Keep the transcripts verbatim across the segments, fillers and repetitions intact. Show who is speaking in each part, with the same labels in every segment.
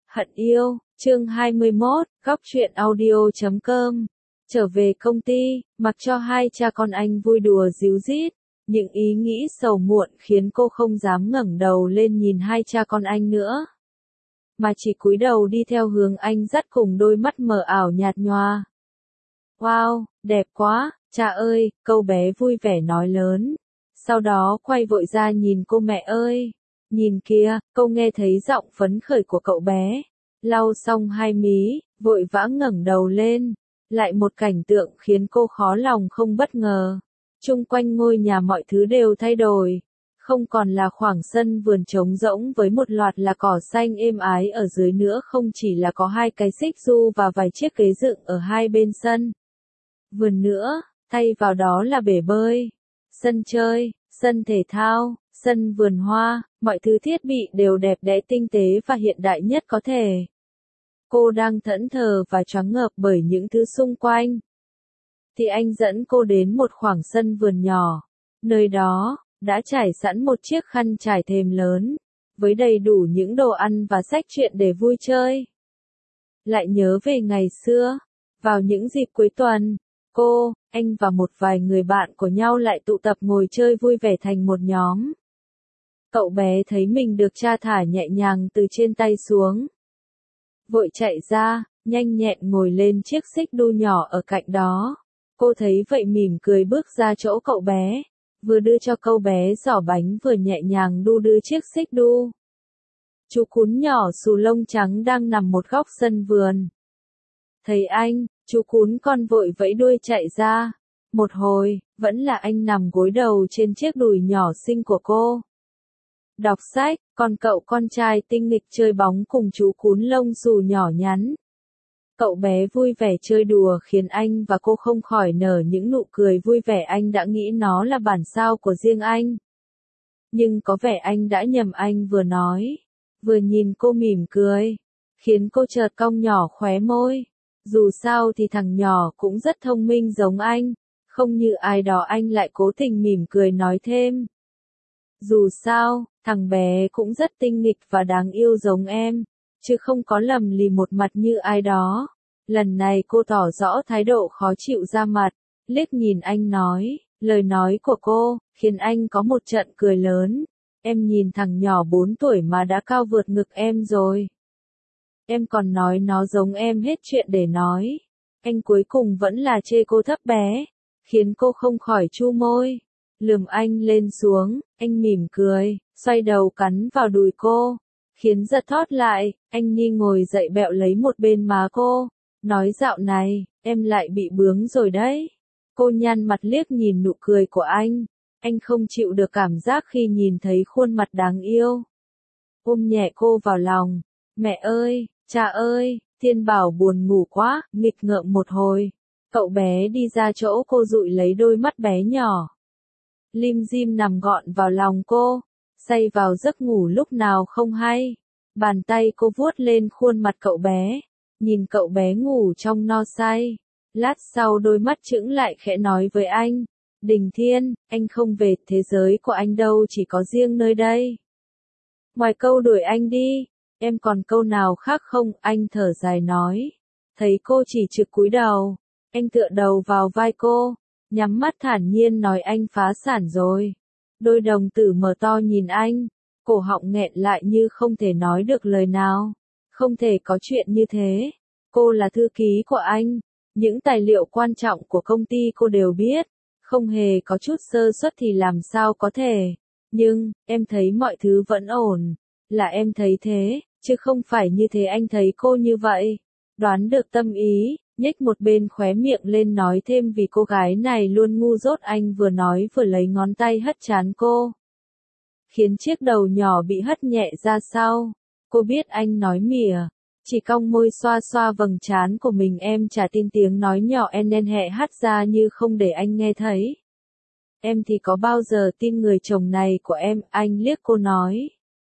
Speaker 1: Hận yêu, chương hai mươi mốt, góc truyện audio chấm com. Trở về công ty, mặc cho hai cha con anh vui đùa díu dít, những ý nghĩ sầu muộn khiến cô không dám ngẩng đầu lên nhìn hai cha con anh nữa, mà chỉ cúi đầu đi theo hướng anh dắt cùng đôi mắt mờ ảo nhạt nhòa. Wow, đẹp quá, cha ơi, câu bé vui vẻ nói lớn. Sau đó quay vội ra nhìn cô. Mẹ ơi, nhìn kìa, cô nghe thấy giọng phấn khởi của cậu bé. Lau xong hai mí, vội vã ngẩng đầu lên. Lại một cảnh tượng khiến cô khó lòng không bất ngờ. Chung quanh ngôi nhà mọi thứ đều thay đổi. Không còn là khoảng sân vườn trống rỗng với một loạt là cỏ xanh êm ái ở dưới nữa, không chỉ là có hai cái xích du và vài chiếc ghế dựng ở hai bên sân vườn nữa, thay vào đó là bể bơi, sân chơi, sân thể thao, sân vườn hoa, mọi thứ thiết bị đều đẹp đẽ tinh tế và hiện đại nhất có thể. Cô đang thẫn thờ và choáng ngợp bởi những thứ xung quanh. Thì anh dẫn cô đến một khoảng sân vườn nhỏ. Nơi đó, đã trải sẵn một chiếc khăn trải thềm lớn, với đầy đủ những đồ ăn và sách truyện để vui chơi. Lại nhớ về ngày xưa, vào những dịp cuối tuần, cô, anh và một vài người bạn của nhau lại tụ tập ngồi chơi vui vẻ thành một nhóm. Cậu bé thấy mình được cha thả nhẹ nhàng từ trên tay xuống. Vội chạy ra, nhanh nhẹn ngồi lên chiếc xích đu nhỏ ở cạnh đó. Cô thấy vậy mỉm cười bước ra chỗ cậu bé, vừa đưa cho cậu bé giỏ bánh vừa nhẹ nhàng đu đưa chiếc xích đu. Chú cún nhỏ xù lông trắng đang nằm một góc sân vườn. Thấy anh, chú cún con vội vẫy đuôi chạy ra. Một hồi, vẫn là anh nằm gối đầu trên chiếc đùi nhỏ xinh của cô. Đọc sách, còn cậu con trai tinh nghịch chơi bóng cùng chú cún lông xù nhỏ nhắn. Cậu bé vui vẻ chơi đùa khiến anh và cô không khỏi nở những nụ cười vui vẻ. Anh đã nghĩ nó là bản sao của riêng anh. Nhưng có vẻ anh đã nhầm, anh vừa nói, vừa nhìn cô mỉm cười, khiến cô chợt cong nhỏ khóe môi. Dù sao thì thằng nhỏ cũng rất thông minh giống anh, không như ai đó. Anh lại cố tình mỉm cười nói thêm. Dù sao, thằng bé cũng rất tinh nghịch và đáng yêu giống em, chứ không có lầm lì một mặt như ai đó. Lần này cô tỏ rõ thái độ khó chịu ra mặt, liếc nhìn anh nói, lời nói của cô, khiến anh có một trận cười lớn. Em nhìn thằng nhỏ bốn tuổi mà đã cao vượt ngực em rồi. Em còn nói nó giống em hết chuyện để nói. Anh cuối cùng vẫn là chê cô thấp bé, khiến cô không khỏi chu môi. Lườm anh lên xuống, anh mỉm cười, xoay đầu cắn vào đùi cô, khiến giật thót lại. Anh Nhi ngồi dậy bẹo lấy một bên má cô, nói dạo này, em lại bị bướng rồi đấy. Cô nhăn mặt liếc nhìn nụ cười của anh, anh không chịu được cảm giác khi nhìn thấy khuôn mặt đáng yêu. Ôm nhẹ cô vào lòng, mẹ ơi, cha ơi, Thiên Bảo buồn ngủ quá, nghịch ngợm một hồi. Cậu bé đi ra chỗ cô dụi lấy đôi mắt bé nhỏ. Lim dim nằm gọn vào lòng cô, say vào giấc ngủ lúc nào không hay. Bàn tay cô vuốt lên khuôn mặt cậu bé, nhìn cậu bé ngủ trong no say. Lát sau đôi mắt chững lại khẽ nói với anh, Đình Thiên, anh không về thế giới của anh đâu, chỉ có riêng nơi đây. Ngoài câu đuổi anh đi, em còn câu nào khác không? Anh thở dài nói. Thấy cô chỉ trực cúi đầu, anh tựa đầu vào vai cô, nhắm mắt thản nhiên nói anh phá sản rồi. Đôi đồng tử mở to nhìn anh, cổ họng nghẹn lại như không thể nói được lời nào. Không thể có chuyện như thế. Cô là thư ký của anh, những tài liệu quan trọng của công ty cô đều biết, không hề có chút sơ suất thì làm sao có thể. Nhưng, em thấy mọi thứ vẫn ổn, là em thấy thế, chứ không phải như thế. Anh thấy cô như vậy. Đoán được tâm ý, nhếch một bên khóe miệng lên nói thêm, vì cô gái này luôn ngu dốt. Anh vừa nói vừa lấy ngón tay hất trán cô, khiến chiếc đầu nhỏ bị hất nhẹ ra sau. Cô biết anh nói mỉa, chỉ cong môi xoa xoa vầng trán của mình. Em chả tin, tiếng nói nhỏ en en hẹ hắt ra như không để anh nghe thấy. Em thì có bao giờ tin người chồng này của em? Anh liếc cô nói.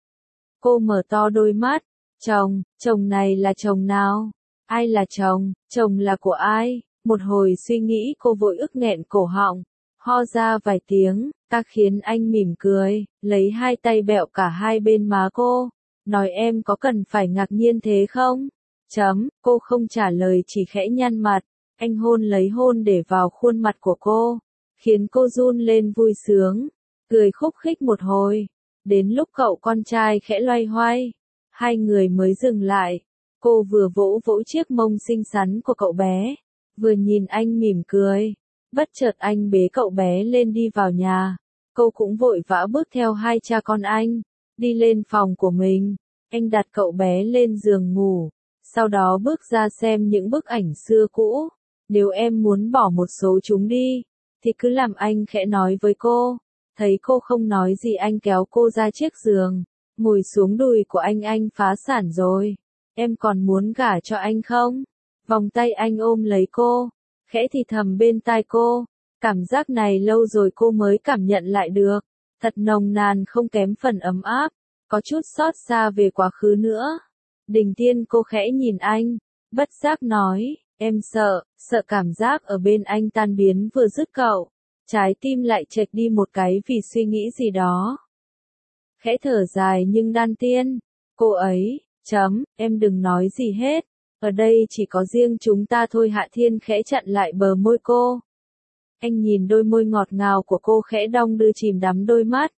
Speaker 1: Cô mở to đôi mắt. Chồng, chồng này là chồng nào? Ai là chồng? Chồng là của ai? Một hồi suy nghĩ cô vội ức nghẹn cổ họng, ho ra vài tiếng, ta khiến anh mỉm cười, lấy hai tay bẹo cả hai bên má cô, Nói em có cần phải ngạc nhiên thế không? Chấm, cô không trả lời chỉ khẽ nhăn mặt. Anh hôn lấy hôn để vào khuôn mặt của cô, khiến cô run lên vui sướng, cười khúc khích một hồi. Đến lúc cậu con trai khẽ loay hoay, hai người mới dừng lại. Cô vừa vỗ vỗ chiếc mông xinh xắn của cậu bé, vừa nhìn anh mỉm cười. Bất chợt anh bế cậu bé lên đi vào nhà. Cô cũng vội vã bước theo hai cha con anh, đi lên phòng của mình. Anh đặt cậu bé lên giường ngủ, sau đó bước ra xem những bức ảnh xưa cũ. Nếu em muốn bỏ một số chúng đi, thì cứ làm, anh khẽ nói với cô. Thấy cô không nói gì, anh kéo cô ra chiếc giường, ngồi xuống đùi của anh. Anh phá sản rồi, em còn muốn gả cho anh không? Vòng tay anh ôm lấy cô, khẽ thì thầm bên tai cô. Cảm giác này lâu rồi cô mới cảm nhận lại được, thật nồng nàn không kém phần ấm áp, có chút xót xa về quá khứ nữa. Đình Tiên, cô khẽ nhìn anh, bất giác nói, em sợ, sợ cảm giác ở bên anh tan biến. Vừa dứt cậu, trái tim lại chệch đi một cái vì suy nghĩ gì đó. Khẽ thở dài nhưng đan tiên, cô ấy, chấm, em đừng nói gì hết, ở đây chỉ có riêng chúng ta thôi. Hạ Thiên khẽ chặn lại bờ môi cô. Anh nhìn đôi môi ngọt ngào của cô khẽ đong đưa, chìm đắm đôi mắt.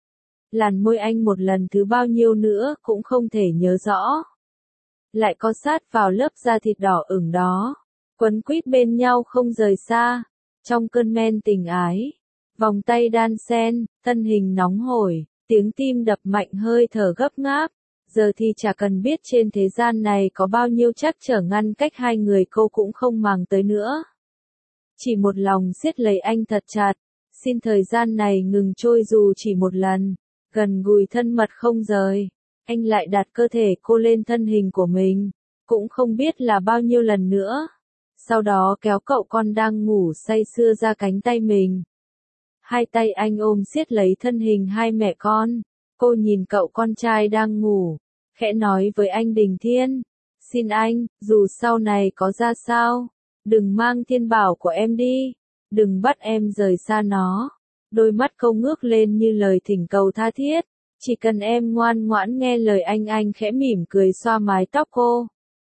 Speaker 1: Làn môi anh một lần thứ bao nhiêu nữa cũng không thể nhớ rõ. Lại co sát vào lớp da thịt đỏ ửng đó, quấn quýt bên nhau không rời xa. Trong cơn men tình ái, vòng tay đan xen, thân hình nóng hổi, tiếng tim đập mạnh, hơi thở gấp gáp. Giờ thì chả cần biết trên thế gian này có bao nhiêu trắc trở ngăn cách hai người, cô cũng không màng tới nữa. Chỉ một lòng siết lấy anh thật chặt, xin thời gian này ngừng trôi dù chỉ một lần, gần gũi thân mật không rời. Anh lại đặt cơ thể cô lên thân hình của mình, cũng không biết là bao nhiêu lần nữa. Sau đó kéo cậu con đang ngủ say sưa ra cánh tay mình. Hai tay anh ôm siết lấy thân hình hai mẹ con. Cô nhìn cậu con trai đang ngủ, khẽ nói với anh, Đình Thiên, xin anh, dù sau này có ra sao, đừng mang thiên bảo của em đi, đừng bắt em rời xa nó. Đôi mắt câu ngước lên như lời thỉnh cầu tha thiết. Chỉ cần em ngoan ngoãn nghe lời anh. Anh khẽ mỉm cười xoa mái tóc cô.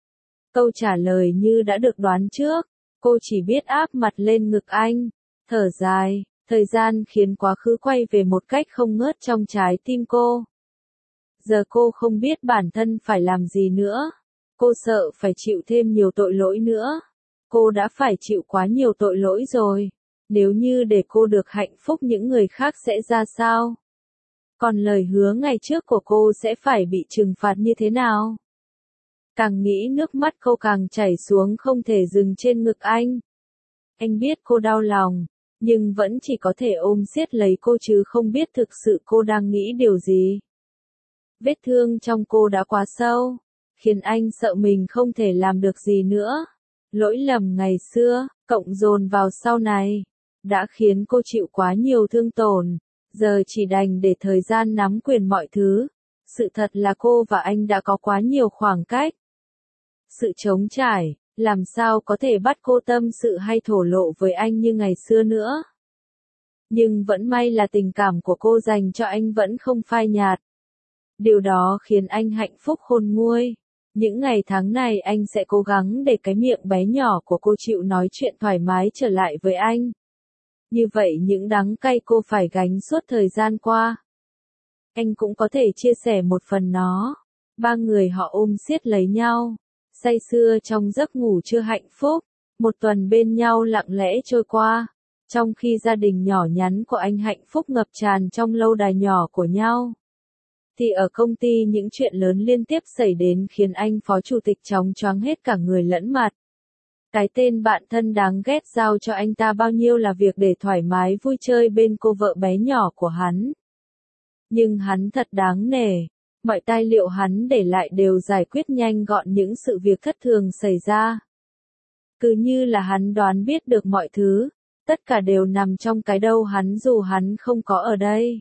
Speaker 1: Câu trả lời như đã được đoán trước, cô chỉ biết áp mặt lên ngực anh, thở dài. Thời gian khiến quá khứ quay về một cách không ngớt trong trái tim cô. Giờ cô không biết bản thân phải làm gì nữa. Cô sợ phải chịu thêm nhiều tội lỗi nữa. Cô đã phải chịu quá nhiều tội lỗi rồi. Nếu như để cô được hạnh phúc, những người khác sẽ ra sao? Còn lời hứa ngày trước của cô sẽ phải bị trừng phạt như thế nào? Càng nghĩ nước mắt cô càng chảy xuống không thể dừng trên ngực anh. Anh biết cô đau lòng, nhưng vẫn chỉ có thể ôm siết lấy cô chứ không biết thực sự cô đang nghĩ điều gì. Vết thương trong cô đã quá sâu, khiến anh sợ mình không thể làm được gì nữa. Lỗi lầm ngày xưa, cộng dồn vào sau này, đã khiến cô chịu quá nhiều thương tổn. Giờ chỉ đành để thời gian nắm quyền mọi thứ. Sự thật là cô và anh đã có quá nhiều khoảng cách. Sự trống trải, làm sao có thể bắt cô tâm sự hay thổ lộ với anh như ngày xưa nữa. Nhưng vẫn may là tình cảm của cô dành cho anh vẫn không phai nhạt. Điều đó khiến anh hạnh phúc khôn nguôi. Những ngày tháng này anh sẽ cố gắng để cái miệng bé nhỏ của cô chịu nói chuyện thoải mái trở lại với anh. Như vậy những đắng cay cô phải gánh suốt thời gian qua, anh cũng có thể chia sẻ một phần nó. Ba người họ ôm siết lấy nhau, say sưa trong giấc ngủ chưa hạnh phúc. Một tuần bên nhau lặng lẽ trôi qua, trong khi gia đình nhỏ nhắn của anh hạnh phúc ngập tràn trong lâu đài nhỏ của nhau. Thì ở công ty những chuyện lớn liên tiếp xảy đến khiến anh phó chủ tịch chóng choáng hết cả người lẫn mặt. Cái tên bạn thân đáng ghét giao cho anh ta bao nhiêu là việc để thoải mái vui chơi bên cô vợ bé nhỏ của hắn. Nhưng hắn thật đáng nể, mọi tài liệu hắn để lại đều giải quyết nhanh gọn những sự việc thất thường xảy ra. Cứ như là hắn đoán biết được mọi thứ, tất cả đều nằm trong cái đầu hắn dù hắn không có ở đây.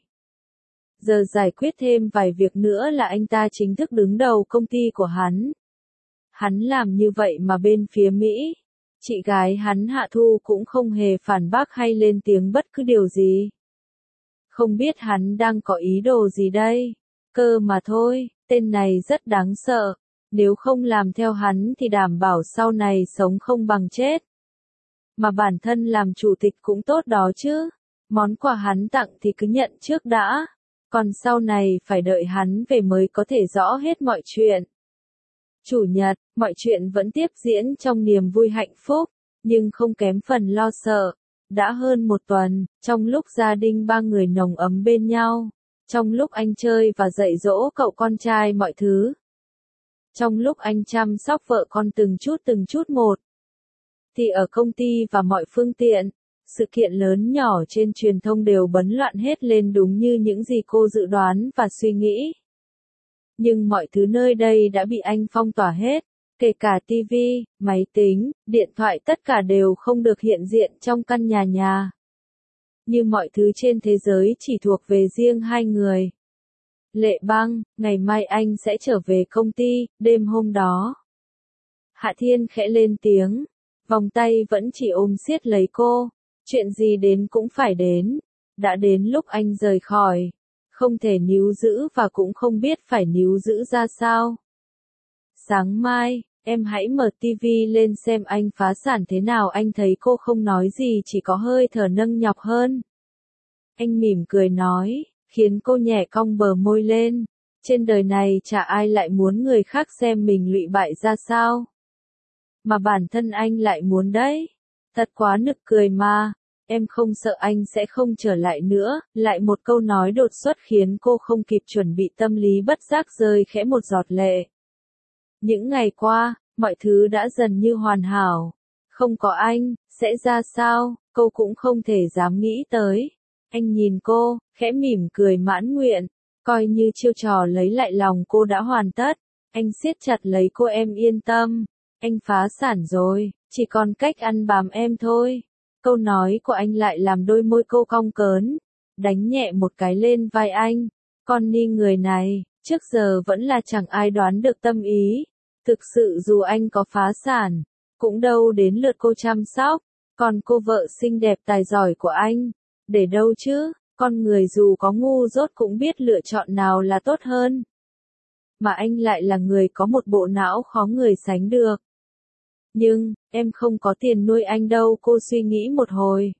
Speaker 1: Giờ giải quyết thêm vài việc nữa là anh ta chính thức đứng đầu công ty của hắn. Hắn làm như vậy mà bên phía Mỹ, chị gái hắn Hạ Thu cũng không hề phản bác hay lên tiếng bất cứ điều gì. Không biết hắn đang có ý đồ gì đây, cơ mà thôi, tên này rất đáng sợ, nếu không làm theo hắn thì đảm bảo sau này sống không bằng chết. Mà bản thân làm chủ tịch cũng tốt đó chứ, món quà hắn tặng thì cứ nhận trước đã, còn sau này phải đợi hắn về mới có thể rõ hết mọi chuyện. Chủ nhật, mọi chuyện vẫn tiếp diễn trong niềm vui hạnh phúc, nhưng không kém phần lo sợ. Đã hơn một tuần, trong lúc gia đình ba người nồng ấm bên nhau, trong lúc anh chơi và dạy dỗ cậu con trai mọi thứ, trong lúc anh chăm sóc vợ con từng chút từng chút một, thì ở công ty và mọi phương tiện, sự kiện lớn nhỏ trên truyền thông đều bấn loạn hết lên đúng như những gì cô dự đoán và suy nghĩ. Nhưng mọi thứ nơi đây đã bị anh phong tỏa hết, kể cả tivi, máy tính, điện thoại tất cả đều không được hiện diện trong căn nhà nhà. Như mọi thứ trên thế giới chỉ thuộc về riêng hai người. Lệ Băng, ngày mai anh sẽ trở về công ty, đêm hôm đó. Hạ Thiên khẽ lên tiếng, vòng tay vẫn chỉ ôm siết lấy cô, chuyện gì đến cũng phải đến, đã đến lúc anh rời khỏi, không thể níu giữ và cũng không biết phải níu giữ ra sao. Sáng mai, em hãy mở tivi lên xem anh phá sản thế nào. Anh thấy cô không nói gì, chỉ có hơi thở nâng nhọc hơn. Anh mỉm cười nói, khiến cô nhẹ cong bờ môi lên. Trên đời này chả ai lại muốn người khác xem mình lụy bại ra sao. Mà bản thân anh lại muốn đấy. Thật quá nực cười mà. Em không sợ anh sẽ không trở lại nữa. Lại một câu nói đột xuất khiến cô không kịp chuẩn bị, tâm lý bất giác rơi khẽ một giọt lệ. Những ngày qua, mọi thứ đã dần như hoàn hảo. Không có anh, sẽ ra sao, cô cũng không thể dám nghĩ tới. Anh nhìn cô, khẽ mỉm cười mãn nguyện, coi như chiêu trò lấy lại lòng cô đã hoàn tất. Anh siết chặt lấy cô, em yên tâm, anh phá sản rồi, chỉ còn cách ăn bám em thôi. Câu nói của anh lại làm đôi môi cô cong cớn, đánh nhẹ một cái lên vai anh. Con ni người này, trước giờ vẫn là chẳng ai đoán được tâm ý. Thực sự dù anh có phá sản, cũng đâu đến lượt cô chăm sóc, còn cô vợ xinh đẹp tài giỏi của anh, để đâu chứ, con người dù có ngu dốt cũng biết lựa chọn nào là tốt hơn. Mà anh lại là người có một bộ não khó người sánh được. Nhưng, em không có tiền nuôi anh đâu, cô suy nghĩ một hồi.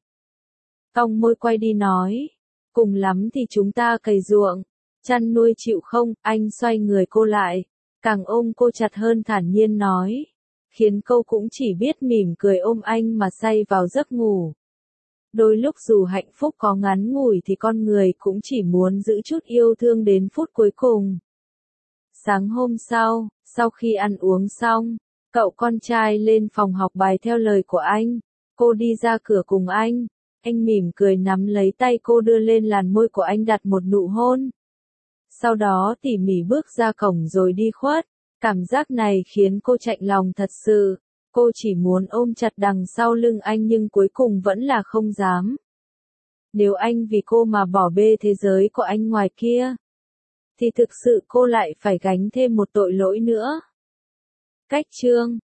Speaker 1: Cong môi quay đi nói, cùng lắm thì chúng ta cày ruộng, chăn nuôi chịu không, anh xoay người cô lại. Càng ôm cô chặt hơn thản nhiên nói, khiến cô cũng chỉ biết mỉm cười ôm anh mà say vào giấc ngủ. Đôi lúc dù hạnh phúc có ngắn ngủi thì con người cũng chỉ muốn giữ chút yêu thương đến phút cuối cùng. Sáng hôm sau, sau khi ăn uống xong, cậu con trai lên phòng học bài theo lời của anh, cô đi ra cửa cùng anh, anh mỉm cười nắm lấy tay cô đưa lên làn môi của anh đặt một nụ hôn. Sau đó tỉ mỉ bước ra cổng rồi đi khuất, cảm giác này khiến cô chạnh lòng thật sự, cô chỉ muốn ôm chặt đằng sau lưng anh nhưng cuối cùng vẫn là không dám. Nếu anh vì cô mà bỏ bê thế giới của anh ngoài kia, thì thực sự cô lại phải gánh thêm một tội lỗi nữa. Cách chương